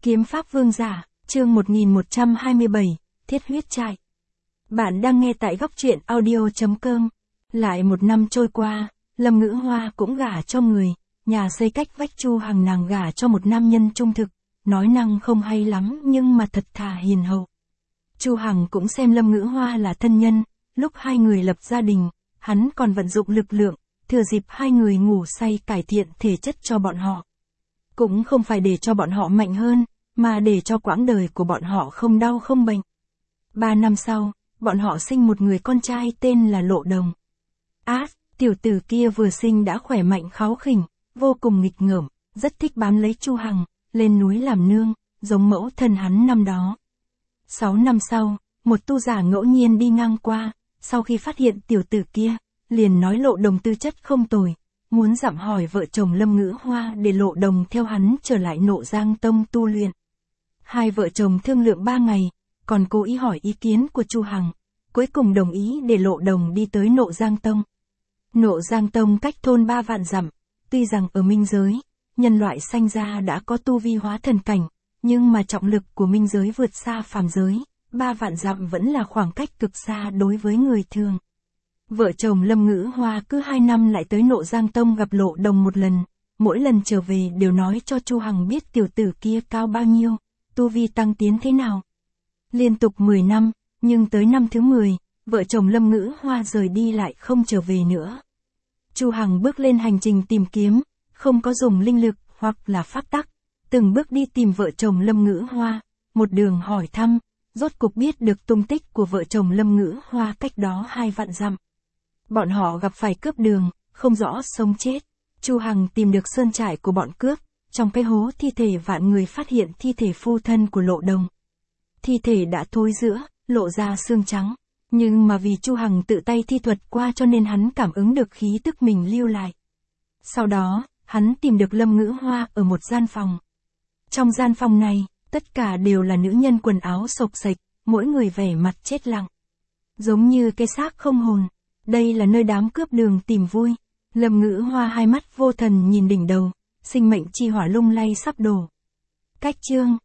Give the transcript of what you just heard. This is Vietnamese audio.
Kiếm pháp vương giả, chương 1127, thiết huyết trại. Bạn đang nghe tại góc truyện audio.com. Lại một năm trôi qua, Lâm Ngữ Hoa cũng gả cho người, nhà xây cách vách Chu Hằng nàng gả cho một nam nhân trung thực, nói năng không hay lắm nhưng mà thật thà hiền hậu. Chu Hằng cũng xem Lâm Ngữ Hoa là thân nhân, lúc hai người lập gia đình, hắn còn vận dụng lực lượng, thừa dịp hai người ngủ say cải thiện thể chất cho bọn họ. Cũng không phải để cho bọn họ mạnh hơn, mà để cho quãng đời của bọn họ không đau không bệnh. 3 năm sau, bọn họ sinh một người con trai tên là Lộ Đồng. Tiểu tử kia vừa sinh đã khỏe mạnh kháu khỉnh, vô cùng nghịch ngợm, rất thích bám lấy Chu Hằng, lên núi làm nương, giống mẫu thân hắn năm đó. 6 năm sau, một tu giả ngẫu nhiên đi ngang qua, sau khi phát hiện tiểu tử kia, liền nói Lộ Đồng tư chất không tồi, muốn dặm hỏi vợ chồng Lâm Ngữ Hoa để Lộ Đồng theo hắn trở lại Nộ Giang Tông tu luyện. Hai vợ chồng thương lượng 3 ngày, còn cố ý hỏi ý kiến của Chu Hằng, cuối cùng đồng ý để Lộ Đồng đi tới Nộ Giang Tông. Nộ Giang Tông cách thôn 3 vạn dặm, tuy rằng ở minh giới, nhân loại sanh ra đã có tu vi hóa thần cảnh, nhưng mà trọng lực của minh giới vượt xa phàm giới, 3 vạn dặm vẫn là khoảng cách cực xa đối với người thường. Vợ chồng Lâm Ngữ Hoa cứ 2 năm lại tới Nộ Giang Tông gặp Lộ Đồng một lần, mỗi lần trở về đều nói cho Chu Hằng biết tiểu tử kia cao bao nhiêu, tu vi tăng tiến thế nào. Liên tục 10 năm, nhưng tới năm thứ 10, vợ chồng Lâm Ngữ Hoa rời đi lại không trở về nữa. Chu Hằng bước lên hành trình tìm kiếm, không có dùng linh lực hoặc là pháp tắc, từng bước đi tìm vợ chồng Lâm Ngữ Hoa, một đường hỏi thăm, rốt cục biết được tung tích của vợ chồng Lâm Ngữ Hoa cách đó 2 vạn dặm. Bọn họ gặp phải cướp đường, không rõ sống chết. Chu Hằng tìm được sơn trại của bọn cướp, trong cái hố thi thể vạn người phát hiện thi thể phu thân của Lộ Đồng. Thi thể đã thối rữa, lộ ra xương trắng, nhưng mà vì Chu Hằng tự tay thi thuật qua cho nên hắn cảm ứng được khí tức mình lưu lại. Sau đó, hắn tìm được Lâm Ngữ Hoa ở một gian phòng. Trong gian phòng này, tất cả đều là nữ nhân quần áo xộc xệch, mỗi người vẻ mặt chết lặng, giống như cái xác không hồn. Đây là nơi đám cướp đường tìm vui. Lâm Ngữ Hoa hai mắt vô thần nhìn đỉnh đầu, sinh mệnh chi hỏa lung lay sắp đổ. Cách chương